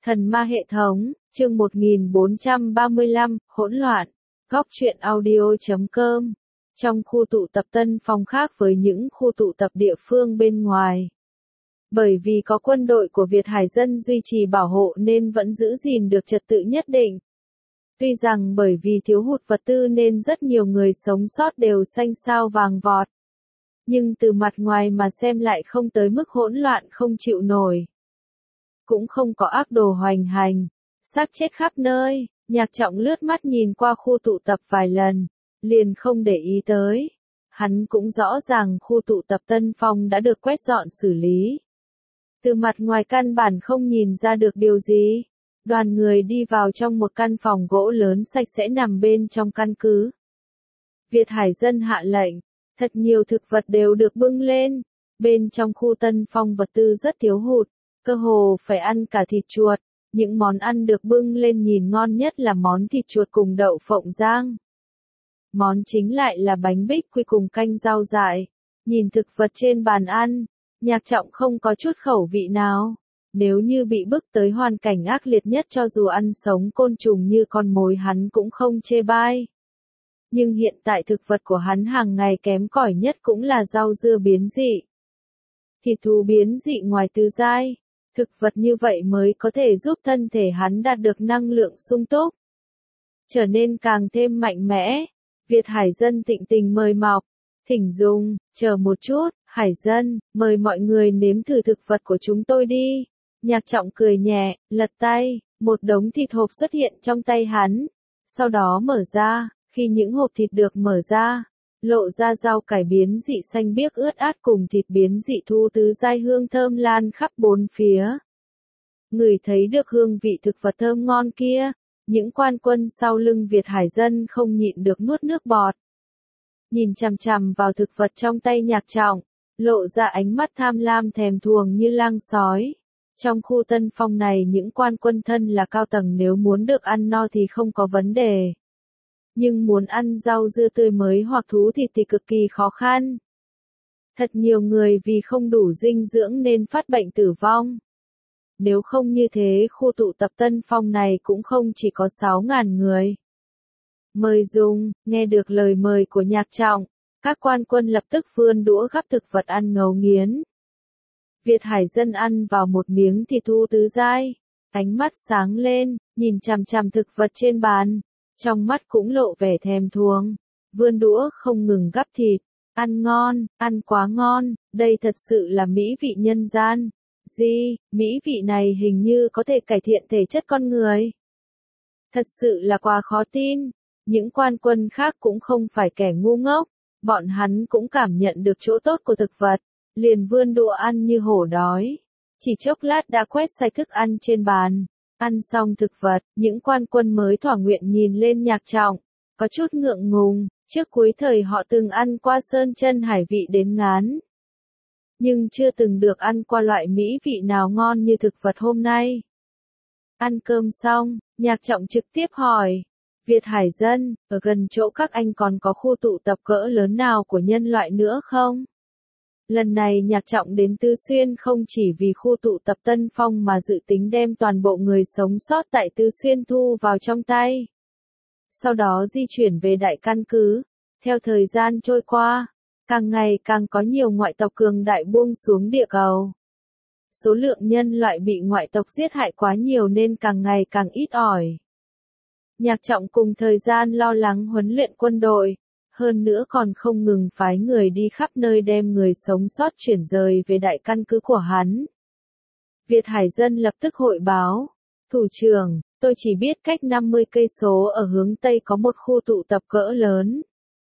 Thần ma hệ thống, chương 1435, hỗn loạn. Góc truyện audio.com. Trong khu tụ tập Tân Phong khác với những khu tụ tập địa phương bên ngoài. Bởi vì có quân đội của Việt Hải Dân duy trì bảo hộ nên vẫn giữ gìn được trật tự nhất định. Tuy rằng bởi vì thiếu hụt vật tư nên rất nhiều người sống sót đều xanh xao vàng vọt. Nhưng từ mặt ngoài mà xem lại không tới mức hỗn loạn không chịu nổi. Cũng không có ác đồ hoành hành, xác chết khắp nơi. Nhạc Trọng lướt mắt nhìn qua khu tụ tập vài lần, liền không để ý tới. Hắn cũng rõ ràng khu tụ tập Tân Phong đã được quét dọn xử lý. Từ mặt ngoài căn bản không nhìn ra được điều gì. Đoàn người đi vào trong một căn phòng gỗ lớn sạch sẽ nằm bên trong căn cứ. Việt Hải Dân hạ lệnh, thật nhiều thực vật đều được bưng lên. Bên trong khu Tân Phong vật tư rất thiếu hụt, cơ hồ phải ăn cả thịt chuột. Những món ăn được bưng lên nhìn ngon nhất là món thịt chuột cùng đậu phộng rang. Món chính lại là bánh bích quy cùng canh rau dại. Nhìn thực vật trên bàn ăn, Nhạc Trọng không có chút khẩu vị nào. Nếu như bị bức tới hoàn cảnh ác liệt nhất cho dù ăn sống côn trùng như con mồi hắn cũng không chê bai. Nhưng hiện tại thực vật của hắn hàng ngày kém cỏi nhất cũng là rau dưa biến dị. Thịt thú biến dị ngoài tứ giai. Thực vật như vậy mới có thể giúp thân thể hắn đạt được năng lượng sung túc. Trở nên càng thêm mạnh mẽ. Việt Hải Dân thịnh tình mời mọc. Thỉnh dùng, chờ một chút, Hải Dân, mời mọi người nếm thử thực vật của chúng tôi đi. Nhạc Trọng cười nhẹ, lật tay, một đống thịt hộp xuất hiện trong tay hắn. Sau đó mở ra, khi những hộp thịt được mở ra, lộ ra rau cải biến dị xanh biếc ướt át cùng thịt biến dị thu tứ giai hương thơm lan khắp bốn phía. Người thấy được hương vị thực vật thơm ngon kia, những quan quân sau lưng Việt Hải Dân không nhịn được nuốt nước bọt. Nhìn chằm chằm vào thực vật trong tay Nhạc Trọng, lộ ra ánh mắt tham lam thèm thuồng như lang sói. Trong khu Tân Phong này những quan quân thân là cao tầng nếu muốn được ăn no thì không có vấn đề. Nhưng muốn ăn rau dưa tươi mới hoặc thú thịt thì cực kỳ khó khăn. Thật nhiều người vì không đủ dinh dưỡng nên phát bệnh tử vong. Nếu không như thế khu tụ tập Tân Phong này cũng không chỉ có 6.000 người. Mời dùng, nghe được lời mời của Nhạc Trọng, các quan quân lập tức vươn đũa gắp thực vật ăn ngấu nghiến. Việt Hải Dân ăn vào một miếng thịt thu tứ giai, ánh mắt sáng lên, nhìn chằm chằm thực vật trên bàn. Trong mắt cũng lộ vẻ thèm thuồng, vươn đũa không ngừng gắp thịt, ăn ngon, ăn quá ngon, đây thật sự là mỹ vị nhân gian. Mỹ vị này hình như có thể cải thiện thể chất con người. Thật sự là quá khó tin, những quan quân khác cũng không phải kẻ ngu ngốc, bọn hắn cũng cảm nhận được chỗ tốt của thực vật, liền vươn đũa ăn như hổ đói. Chỉ chốc lát đã quét sạch thức ăn trên bàn. Ăn xong thực vật, những quan quân mới thỏa nguyện nhìn lên Nhạc Trọng, có chút ngượng ngùng, trước cuối thời họ từng ăn qua sơn chân hải vị đến ngán. Nhưng chưa từng được ăn qua loại mỹ vị nào ngon như thực vật hôm nay. Ăn cơm xong, Nhạc Trọng trực tiếp hỏi, Việt Hải Dân, ở gần chỗ các anh còn có khu tụ tập cỡ lớn nào của nhân loại nữa không? Lần này Nhạc Trọng đến Tứ Xuyên không chỉ vì khu tụ tập Tân Phong mà dự tính đem toàn bộ người sống sót tại Tứ Xuyên thu vào trong tay. Sau đó di chuyển về đại căn cứ. Theo thời gian trôi qua, càng ngày càng có nhiều ngoại tộc cường đại buông xuống địa cầu. Số lượng nhân loại bị ngoại tộc giết hại quá nhiều nên càng ngày càng ít ỏi. Nhạc Trọng cùng thời gian lo lắng huấn luyện quân đội. Hơn nữa còn không ngừng phái người đi khắp nơi đem người sống sót chuyển rời về đại căn cứ của hắn. Việt Hải Dân lập tức hội báo, thủ trưởng, tôi chỉ biết cách 50 cây số ở hướng Tây có một khu tụ tập cỡ lớn.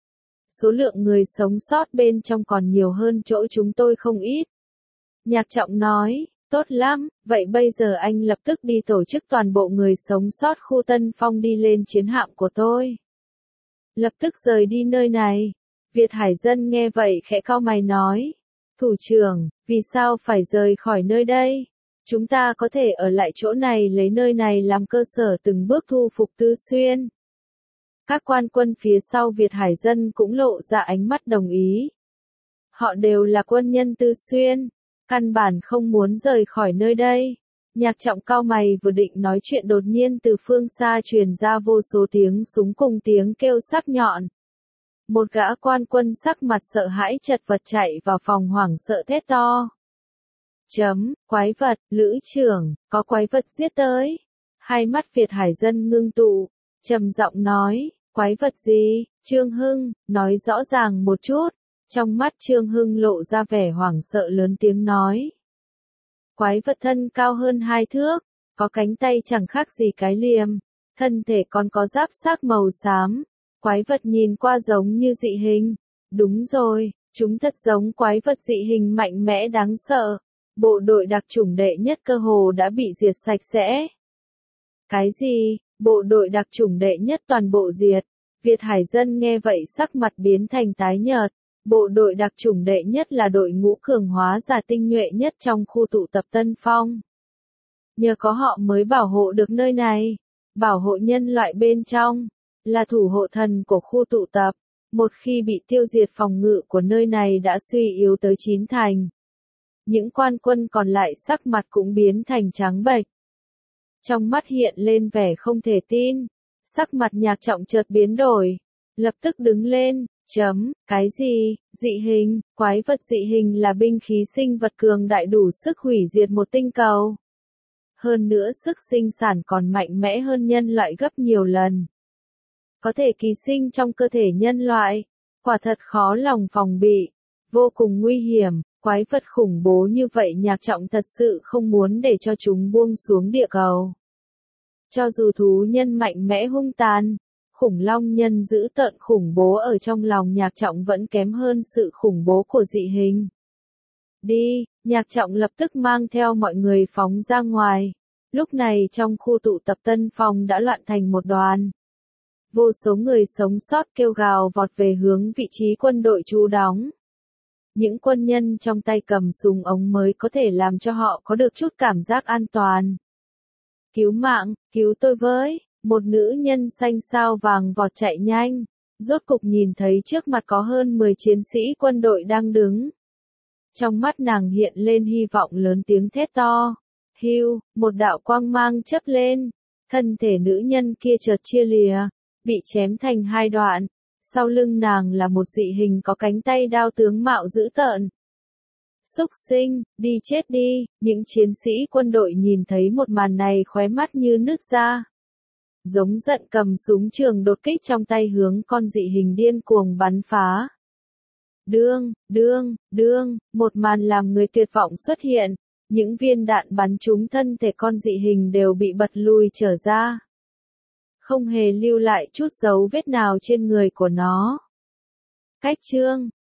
Số lượng người sống sót bên trong còn nhiều hơn chỗ chúng tôi không ít. Nhạc Trọng nói, tốt lắm, vậy bây giờ anh lập tức đi tổ chức toàn bộ người sống sót khu Tân Phong đi lên chiến hạm của tôi. Lập tức rời đi nơi này. Việt Hải Dân nghe vậy khẽ cau mày nói. Thủ trưởng, vì sao phải rời khỏi nơi đây? Chúng ta có thể ở lại chỗ này lấy nơi này làm cơ sở từng bước thu phục Tứ Xuyên. Các quan quân phía sau Việt Hải Dân cũng lộ ra ánh mắt đồng ý. Họ đều là quân nhân Tứ Xuyên, căn bản không muốn rời khỏi nơi đây. Nhạc Trọng cau mày vừa định nói chuyện đột nhiên từ phương xa truyền ra vô số tiếng súng cùng tiếng kêu sắc nhọn. Một gã quan quân sắc mặt sợ hãi chật vật chạy vào phòng hoảng sợ thét to. Quái vật, lữ trưởng, có quái vật giết tới. Hai mắt Việt Hải dân ngưng tụ, trầm giọng nói, quái vật gì, Trương Hưng, nói rõ ràng một chút. Trong mắt Trương Hưng lộ ra vẻ hoảng sợ lớn tiếng nói. Quái vật thân cao hơn 2 thước, có cánh tay chẳng khác gì cái liềm, thân thể còn có giáp xác màu xám. Quái vật nhìn qua giống như dị hình. Đúng rồi, chúng thật giống quái vật dị hình mạnh mẽ đáng sợ. Bộ đội đặc chủng đệ nhất cơ hồ đã bị diệt sạch sẽ. Cái gì? Bộ đội đặc chủng đệ nhất toàn bộ diệt. Việt Hải dân nghe vậy sắc mặt biến thành tái nhợt. Bộ đội đặc chủng đệ nhất là đội ngũ cường hóa giả tinh nhuệ nhất trong khu tụ tập Tân Phong. Nhờ có họ mới bảo hộ được nơi này, bảo hộ nhân loại bên trong, là thủ hộ thần của khu tụ tập. Một khi bị tiêu diệt phòng ngự của nơi này đã suy yếu tới 9 thành. Những quan quân còn lại sắc mặt cũng biến thành trắng bệch. Trong mắt hiện lên vẻ không thể tin, sắc mặt Nhạc Trọng chợt biến đổi, lập tức đứng lên. Cái gì, dị hình, quái vật dị hình là binh khí sinh vật cường đại đủ sức hủy diệt một tinh cầu. Hơn nữa sức sinh sản còn mạnh mẽ hơn nhân loại gấp nhiều lần. Có thể ký sinh trong cơ thể nhân loại, quả thật khó lòng phòng bị, vô cùng nguy hiểm, quái vật khủng bố như vậy Nhạc Trọng thật sự không muốn để cho chúng buông xuống địa cầu. Cho dù thú nhân mạnh mẽ hung tàn, khủng long nhân dữ tợn khủng bố ở trong lòng Nhạc Trọng vẫn kém hơn sự khủng bố của dị hình. Đi, Nhạc Trọng lập tức mang theo mọi người phóng ra ngoài. Lúc này trong khu tụ tập Tân Phong đã loạn thành một đoàn. Vô số người sống sót kêu gào vọt về hướng vị trí quân đội trú đóng. Những quân nhân trong tay cầm súng ống mới có thể làm cho họ có được chút cảm giác an toàn. Cứu mạng, cứu tôi với, một nữ nhân xanh sao vàng vọt chạy nhanh, rốt cục nhìn thấy trước mặt có hơn 10 chiến sĩ quân đội đang đứng. Trong mắt nàng hiện lên hy vọng lớn tiếng thét to. Hưu, một đạo quang mang chớp lên, thân thể nữ nhân kia chợt chia lìa, bị chém thành 2 đoạn. Sau lưng nàng là một dị hình có cánh tay đao tướng mạo dữ tợn. Súc sinh, đi chết đi, những chiến sĩ quân đội nhìn thấy một màn này khóe mắt như nứt ra. Giống giận cầm súng trường đột kích trong tay hướng con dị hình điên cuồng bắn phá. Đương, một màn làm người tuyệt vọng xuất hiện, những viên đạn bắn trúng thân thể con dị hình đều bị bật lùi trở ra. Không hề lưu lại chút dấu vết nào trên người của nó. Cách chương